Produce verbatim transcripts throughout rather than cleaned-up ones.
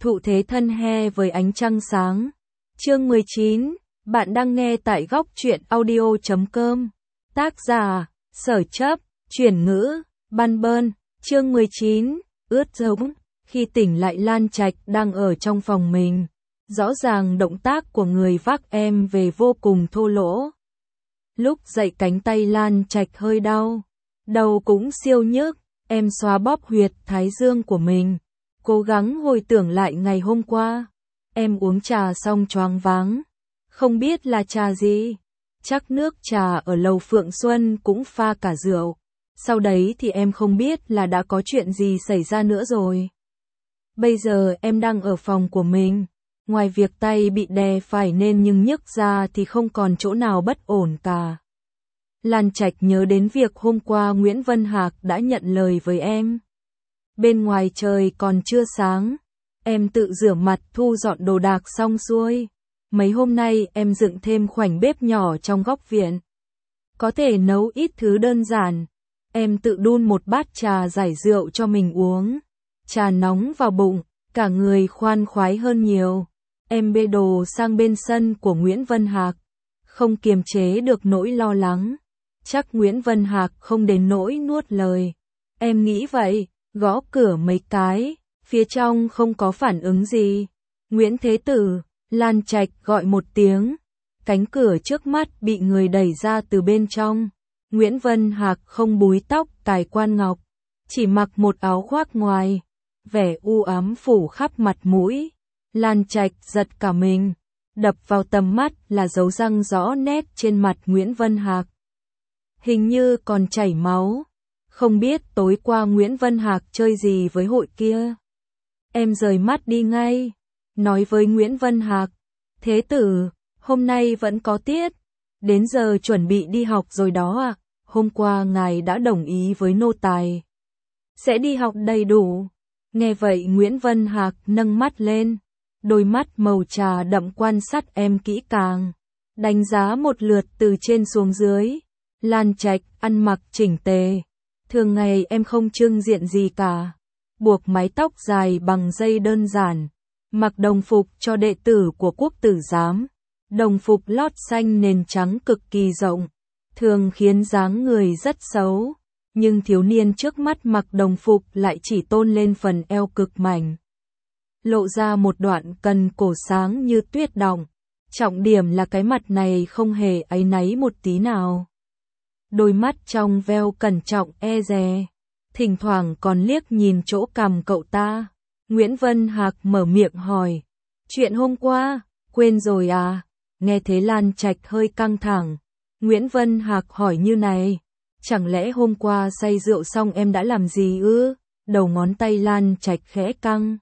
Thụ thế thân he với ánh trăng sáng. Chương mười chín, bạn đang nghe tại góc truyện audio chấm com. Tác giả, Sở Chấp, chuyển ngữ, Ban Bơn. Chương mười chín, ướt giống. Khi tỉnh lại Lan Trạch đang ở trong phòng mình. Rõ ràng động tác của người vác em về vô cùng thô lỗ. Lúc dậy cánh tay Lan Trạch hơi đau. Đầu cũng siêu nhức. Em xoa bóp huyệt thái dương của mình. Cố gắng hồi tưởng lại ngày hôm qua. Em uống trà xong choáng váng. Không biết là trà gì. Chắc nước trà ở lầu Phượng Xuân cũng pha cả rượu. Sau đấy thì em không biết là đã có chuyện gì xảy ra nữa rồi. Bây giờ em đang ở phòng của mình. Ngoài việc tay bị đè phải nên nhưng nhức ra thì không còn chỗ nào bất ổn cả. Lan Trạch nhớ đến việc hôm qua Nguyễn Vân Hạc đã nhận lời với em. Bên ngoài trời còn chưa sáng. Em tự rửa mặt thu dọn đồ đạc xong xuôi. Mấy hôm nay em dựng thêm khoảnh bếp nhỏ trong góc viện. Có thể nấu ít thứ đơn giản. Em tự đun một bát trà giải rượu cho mình uống. Trà nóng vào bụng, cả người khoan khoái hơn nhiều. Em bê đồ sang bên sân của Nguyễn Vân Hạc. Không kiềm chế được nỗi lo lắng. Chắc Nguyễn Vân Hạc không đến nỗi nuốt lời. Em nghĩ vậy, gõ cửa mấy cái, phía trong không có phản ứng gì. Nguyễn Thế Tử, Lan Trạch gọi một tiếng. Cánh cửa trước mắt bị người đẩy ra từ bên trong. Nguyễn Vân Hạc không búi tóc cài quan ngọc, chỉ mặc một áo khoác ngoài. Vẻ u ám phủ khắp mặt mũi. Lan Trạch giật cả mình. Đập vào tầm mắt là dấu răng rõ nét trên mặt Nguyễn Vân Hạc. Hình như còn chảy máu. Không biết tối qua Nguyễn Vân Hạc chơi gì với hội kia. Em rời mắt đi ngay. Nói với Nguyễn Vân Hạc. Thế tử, hôm nay vẫn có tiết. Đến giờ chuẩn bị đi học rồi đó à. Hôm qua ngài đã đồng ý với nô tài. Sẽ đi học đầy đủ. Nghe vậy Nguyễn Vân Hạc nâng mắt lên. Đôi mắt màu trà đậm quan sát em kỹ càng. Đánh giá một lượt từ trên xuống dưới. Lan Trạch ăn mặc chỉnh tề. Thường ngày em không trưng diện gì cả. Buộc mái tóc dài bằng dây đơn giản. Mặc đồng phục cho đệ tử của quốc tử giám. Đồng phục lót xanh nền trắng cực kỳ rộng. Thường khiến dáng người rất xấu. Nhưng thiếu niên trước mắt mặc đồng phục lại chỉ tôn lên phần eo cực mảnh. Lộ ra một đoạn cần cổ sáng như tuyết động. Trọng điểm là cái mặt này không hề áy náy một tí nào. Đôi mắt trong veo cẩn trọng e dè. Thỉnh thoảng còn liếc nhìn chỗ cằm cậu ta. Nguyễn Vân Hạc mở miệng hỏi. Chuyện hôm qua, quên rồi à? Nghe thế Lan Trạch hơi căng thẳng. Nguyễn Vân Hạc hỏi như này. Chẳng lẽ hôm qua say rượu xong em đã làm gì ư? Đầu ngón tay Lan Trạch khẽ căng.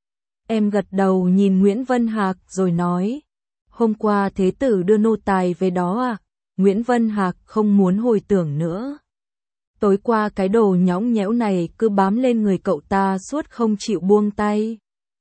Em gật đầu nhìn Nguyễn Vân Hạc rồi nói. Hôm qua thế tử đưa nô tài về đó à? Nguyễn Vân Hạc không muốn hồi tưởng nữa. Tối qua cái đồ nhõng nhẽo này cứ bám lên người cậu ta suốt không chịu buông tay.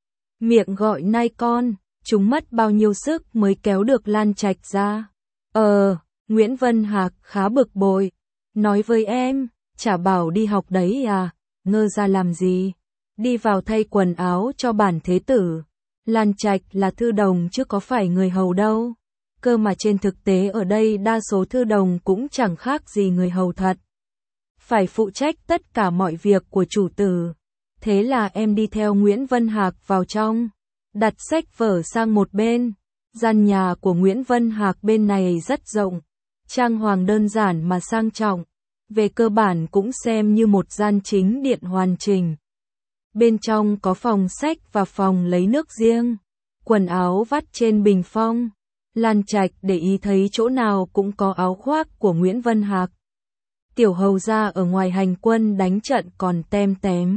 Miệng gọi nai con, chúng mất bao nhiêu sức mới kéo được Lan Trạch ra. Ờ, Nguyễn Vân Hạc khá bực bội. Nói với em, chả bảo đi học đấy à, ngơ ra làm gì. Đi vào thay quần áo cho bản thế tử. Lan Trạch là thư đồng chứ có phải người hầu đâu. Cơ mà trên thực tế ở đây đa số thư đồng cũng chẳng khác gì người hầu thật. Phải phụ trách tất cả mọi việc của chủ tử. Thế là em đi theo Nguyễn Vân Hạc vào trong. Đặt sách vở sang một bên. Gian nhà của Nguyễn Vân Hạc bên này rất rộng. Trang hoàng đơn giản mà sang trọng. Về cơ bản cũng xem như một gian chính điện hoàn chỉnh. Bên trong có phòng sách và phòng lấy nước riêng. Quần áo vắt trên bình phong. Lan Trạch để ý thấy chỗ nào cũng có áo khoác của Nguyễn Vân Hạc. Tiểu hầu gia ở ngoài hành quân đánh trận còn tem tém.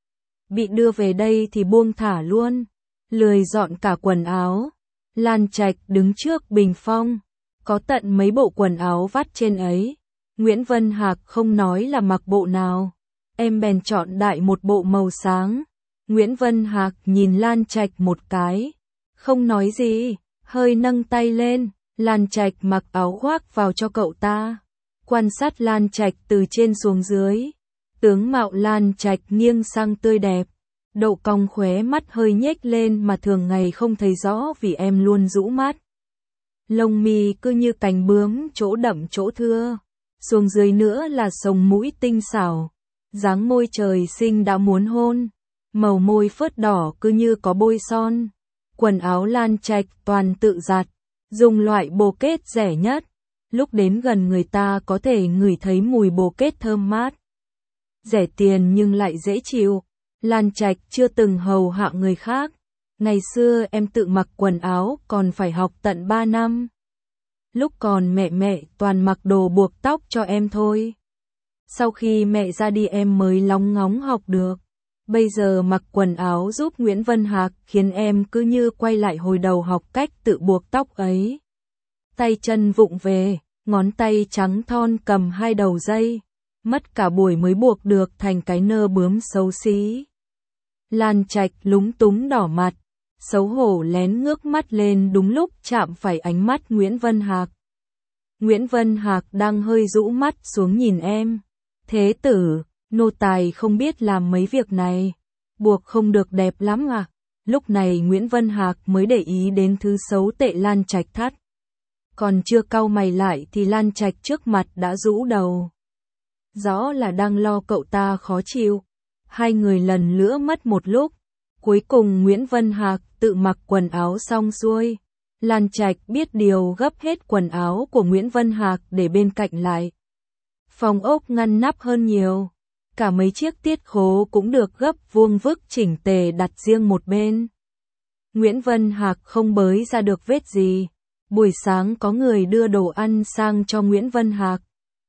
Bị đưa về đây thì buông thả luôn. Lười dọn cả quần áo. Lan Trạch đứng trước bình phong. Có tận mấy bộ quần áo vắt trên ấy. Nguyễn Vân Hạc không nói là mặc bộ nào. Em bèn chọn đại một bộ màu sáng. Nguyễn Vân Hạc nhìn Lan Trạch một cái. Không nói gì, hơi nâng tay lên. Lan Trạch mặc áo khoác vào cho cậu ta. Quan sát Lan Trạch từ trên xuống dưới. Tướng mạo Lan Trạch nghiêng sang tươi đẹp. Độ cong khóe mắt hơi nhếch lên mà thường ngày không thấy rõ vì em luôn rũ mắt. Lông mi cứ như cánh bướm, chỗ đậm chỗ thưa. Xuống dưới nữa là sống mũi tinh xảo. Dáng môi trời sinh đã muốn hôn. Màu môi phớt đỏ cứ như có bôi son. Quần áo Lan Trạch toàn tự giặt, dùng loại bồ kết rẻ nhất. Lúc đến gần người ta có thể ngửi thấy mùi bồ kết thơm mát. Rẻ tiền nhưng lại dễ chịu. Lan Trạch chưa từng hầu hạ người khác. Ngày xưa em tự mặc quần áo còn phải học tận ba năm. Lúc còn mẹ mẹ toàn mặc đồ buộc tóc cho em thôi. Sau khi mẹ ra đi em mới lóng ngóng học được. Bây giờ mặc quần áo giúp Nguyễn Vân Hạc khiến em cứ như quay lại hồi đầu học cách tự buộc tóc ấy. Tay chân vụng về, ngón tay trắng thon cầm hai đầu dây. Mất cả buổi mới buộc được thành cái nơ bướm xấu xí. Lan Trạch lúng túng đỏ mặt, xấu hổ lén ngước mắt lên đúng lúc chạm phải ánh mắt Nguyễn Vân Hạc. Nguyễn Vân Hạc đang hơi rũ mắt xuống nhìn em. Thế tử, nô tài không biết làm mấy việc này. Buộc không được đẹp lắm à? Lúc này Nguyễn Vân Hạc mới để ý đến thứ xấu tệ Lan Trạch thắt. Còn chưa cau mày lại thì Lan Trạch trước mặt đã rũ đầu. Rõ là đang lo cậu ta khó chịu. Hai người lần nữa mất một lúc. Cuối cùng Nguyễn Vân Hạc tự mặc quần áo xong xuôi. Lan Trạch biết điều gấp hết quần áo của Nguyễn Vân Hạc để bên cạnh lại. Phòng ốc ngăn nắp hơn nhiều. Cả mấy chiếc tiết khố cũng được gấp vuông vức chỉnh tề đặt riêng một bên. Nguyễn Vân Hạc không bới ra được vết gì. Buổi sáng có người đưa đồ ăn sang cho Nguyễn Vân Hạc.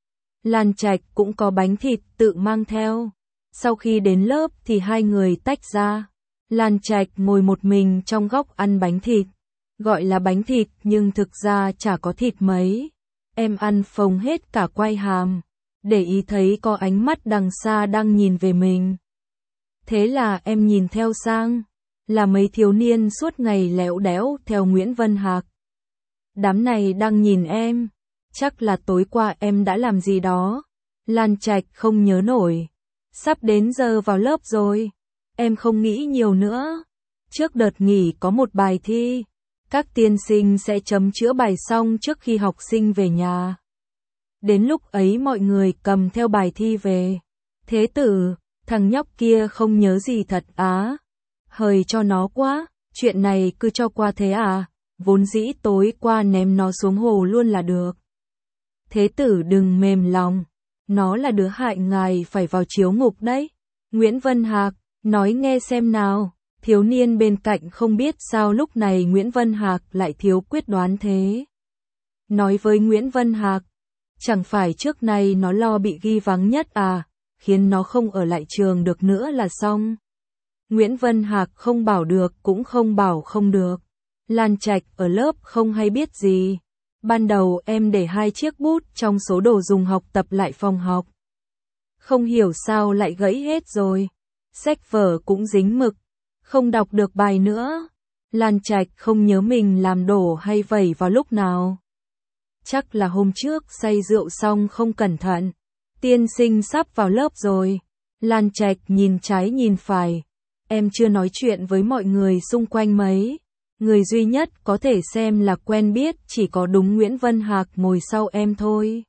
Lan Trạch cũng có bánh thịt tự mang theo. Sau khi đến lớp thì hai người tách ra. Lan Trạch ngồi một mình trong góc ăn bánh thịt. Gọi là bánh thịt nhưng thực ra chả có thịt mấy. Em ăn phồng hết cả quai hàm. Để ý thấy có ánh mắt đằng xa đang nhìn về mình. Thế là em nhìn theo sang. Là mấy thiếu niên suốt ngày lẽo đẽo theo Nguyễn Vân Hạc. Đám này đang nhìn em. Chắc là tối qua em đã làm gì đó. Lan Trạch không nhớ nổi. Sắp đến giờ vào lớp rồi. Em không nghĩ nhiều nữa. Trước đợt nghỉ có một bài thi. Các tiên sinh sẽ chấm chữa bài xong trước khi học sinh về nhà. Đến lúc ấy mọi người cầm theo bài thi về. Thế tử, thằng nhóc kia không nhớ gì thật á. Hời cho nó quá, chuyện này cứ cho qua thế à. Vốn dĩ tối qua ném nó xuống hồ luôn là được. Thế tử đừng mềm lòng. Nó là đứa hại ngài phải vào chiếu ngục đấy. Nguyễn Vân Hạc, nói nghe xem nào. Thiếu niên bên cạnh không biết sao lúc này Nguyễn Vân Hạc lại thiếu quyết đoán thế. Nói với Nguyễn Vân Hạc, chẳng phải trước nay nó lo bị ghi vắng nhất à, khiến nó không ở lại trường được nữa là xong. Nguyễn Vân Hạc không bảo được cũng không bảo không được. Lan Trạch ở lớp không hay biết gì. Ban đầu em để hai chiếc bút trong số đồ dùng học tập lại phòng học. Không hiểu sao lại gãy hết rồi. Sách vở cũng dính mực. Không đọc được bài nữa. Lan Trạch không nhớ mình làm đổ hay vẩy vào lúc nào. Chắc là hôm trước say rượu xong không cẩn thận. Tiên sinh sắp vào lớp rồi. Lan Trạch nhìn trái nhìn phải. Em chưa nói chuyện với mọi người xung quanh mấy. Người duy nhất có thể xem là quen biết chỉ có đúng Nguyễn Vân Hạc ngồi sau em thôi.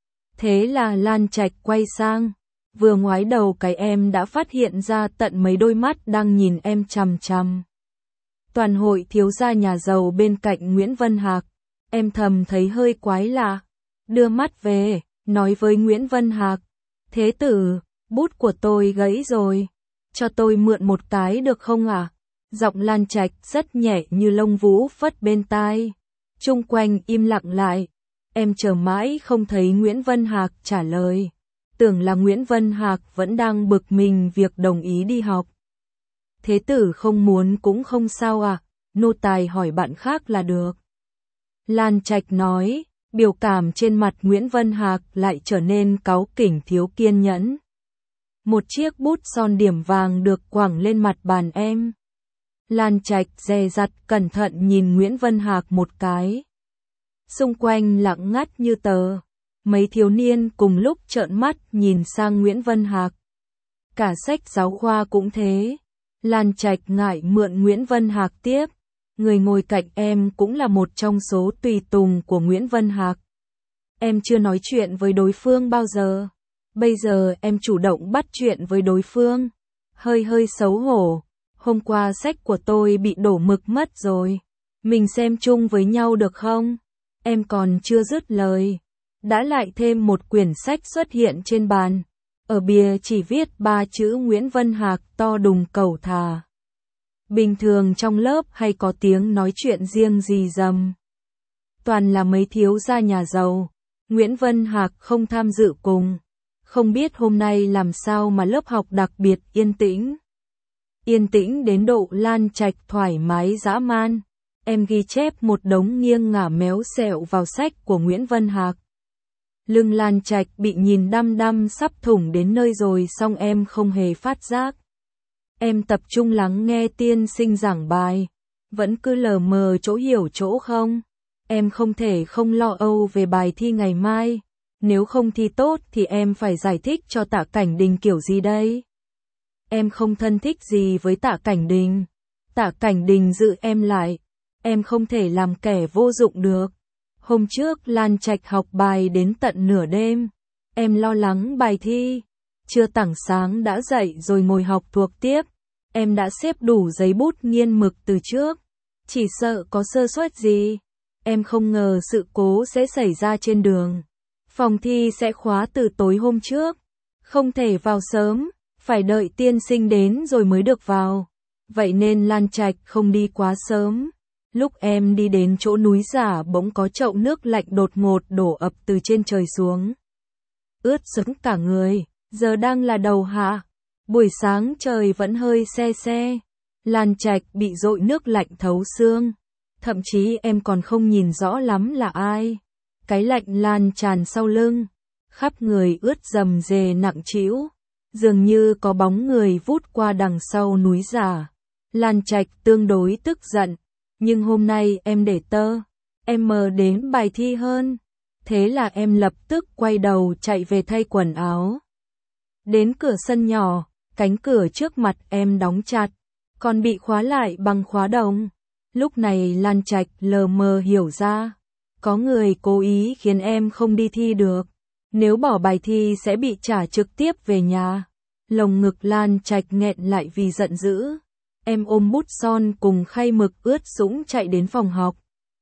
Thế là Lan Trạch quay sang. Vừa ngoái đầu cái em đã phát hiện ra tận mấy đôi mắt đang nhìn em chằm chằm. Toàn hội thiếu gia nhà giàu bên cạnh Nguyễn Vân Hạc. Em thầm thấy hơi quái lạ. Đưa mắt về, nói với Nguyễn Vân Hạc. Thế tử, bút của tôi gãy rồi. Cho tôi mượn một cái được không ạ? À? Giọng Lan Trạch rất nhẹ như lông vũ phất bên tai. Chung quanh im lặng lại. Em chờ mãi không thấy Nguyễn Vân Hạc trả lời. Tưởng là Nguyễn Vân Hạc vẫn đang bực mình việc đồng ý đi học. Thế tử không muốn cũng không sao à, nô tài hỏi bạn khác là được. Lan Trạch nói, biểu cảm trên mặt Nguyễn Vân Hạc lại trở nên cáu kỉnh thiếu kiên nhẫn. Một chiếc bút son điểm vàng được quẳng lên mặt bàn em. Lan Trạch dè dặt cẩn thận nhìn Nguyễn Vân Hạc một cái. Xung quanh lặng ngắt như tờ. Mấy thiếu niên cùng lúc trợn mắt nhìn sang Nguyễn Vân Hạc. Cả sách giáo khoa cũng thế. Lan Trạch ngại mượn Nguyễn Vân Hạc tiếp. Người ngồi cạnh em cũng là một trong số tùy tùng của Nguyễn Vân Hạc. Em chưa nói chuyện với đối phương bao giờ. Bây giờ em chủ động bắt chuyện với đối phương. Hơi hơi xấu hổ. Hôm qua sách của tôi bị đổ mực mất rồi. Mình xem chung với nhau được không? Em còn chưa dứt lời. Đã lại thêm một quyển sách xuất hiện trên bàn. Ở bìa chỉ viết ba chữ Nguyễn Vân Hạc to đùng cẩu thà. Bình thường trong lớp hay có tiếng nói chuyện riêng rì rầm. Toàn là mấy thiếu gia nhà giàu. Nguyễn Vân Hạc không tham dự cùng. Không biết hôm nay làm sao mà lớp học đặc biệt yên tĩnh. Yên tĩnh đến độ Lan Trạch thoải mái dã man. Em ghi chép một đống nghiêng ngả méo xẹo vào sách của Nguyễn Vân Hạc. Lưng Lan Trạch bị nhìn đăm đăm sắp thủng đến nơi rồi song em không hề phát giác. Em tập trung lắng nghe tiên sinh giảng bài. Vẫn cứ lờ mờ chỗ hiểu chỗ không. Em không thể không lo âu về bài thi ngày mai. Nếu không thi tốt thì em phải giải thích cho Tạ Cảnh Đình kiểu gì đây? Em không thân thích gì với Tạ Cảnh Đình. Tạ Cảnh Đình giữ em lại. Em không thể làm kẻ vô dụng được. Hôm trước Lan Trạch học bài đến tận nửa đêm. Em lo lắng bài thi. Chưa tảng sáng đã dậy rồi ngồi học thuộc tiếp. Em đã xếp đủ giấy bút nghiên mực từ trước. Chỉ sợ có sơ suất gì. Em không ngờ sự cố sẽ xảy ra trên đường. Phòng thi sẽ khóa từ tối hôm trước. Không thể vào sớm. Phải đợi tiên sinh đến rồi mới được vào. Vậy nên Lan Trạch không đi quá sớm. Lúc em đi đến chỗ núi giả bỗng có chậu nước lạnh đột ngột đổ ập từ trên trời xuống. Ướt sũng cả người, giờ đang là đầu hạ. Buổi sáng trời vẫn hơi se se. Lan Trạch bị dội nước lạnh thấu xương. Thậm chí em còn không nhìn rõ lắm là ai. Cái lạnh lan tràn sau lưng. Khắp người ướt rầm rề nặng trĩu. Dường như có bóng người vút qua đằng sau núi giả. Lan Trạch tương đối tức giận. Nhưng hôm nay em để tơ, em mờ đến bài thi hơn. Thế là em lập tức quay đầu chạy về thay quần áo. Đến cửa sân nhỏ, cánh cửa trước mặt em đóng chặt, còn bị khóa lại bằng khóa đồng. Lúc này Lan Trạch lờ mờ hiểu ra, có người cố ý khiến em không đi thi được. Nếu bỏ bài thi sẽ bị trả trực tiếp về nhà. Lồng ngực Lan Trạch nghẹn lại vì giận dữ. Em ôm bút son cùng khay mực ướt sũng chạy đến phòng học.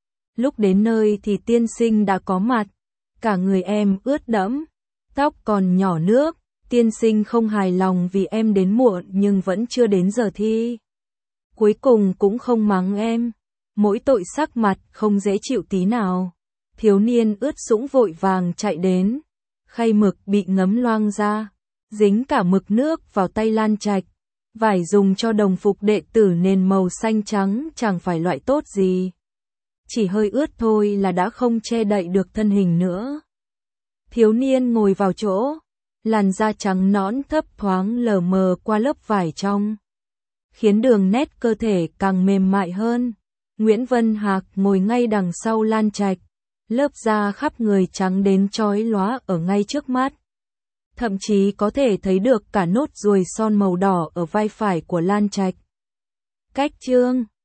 Lúc đến nơi thì tiên sinh đã có mặt. Cả người em ướt đẫm, tóc còn nhỏ nước. Tiên sinh không hài lòng vì em đến muộn nhưng vẫn chưa đến giờ thi. Cuối cùng cũng không mắng em. Mỗi tội sắc mặt không dễ chịu tí nào. Thiếu niên ướt sũng vội vàng chạy đến. Khay mực bị ngấm loang ra. Dính cả mực nước vào tay Lan Trạch. Vải dùng cho đồng phục đệ tử nên màu xanh trắng chẳng phải loại tốt gì. Chỉ hơi ướt thôi là đã không che đậy được thân hình nữa. Thiếu niên ngồi vào chỗ. Làn da trắng nõn thấp thoáng lờ mờ qua lớp vải trong. Khiến đường nét cơ thể càng mềm mại hơn. Nguyễn Vân Hạc ngồi ngay đằng sau Lan Trạch. Lớp da khắp người trắng đến chói lóa ở ngay trước mắt. Thậm chí có thể thấy được cả nốt ruồi son màu đỏ ở vai phải của Lan Trạch. Cách chương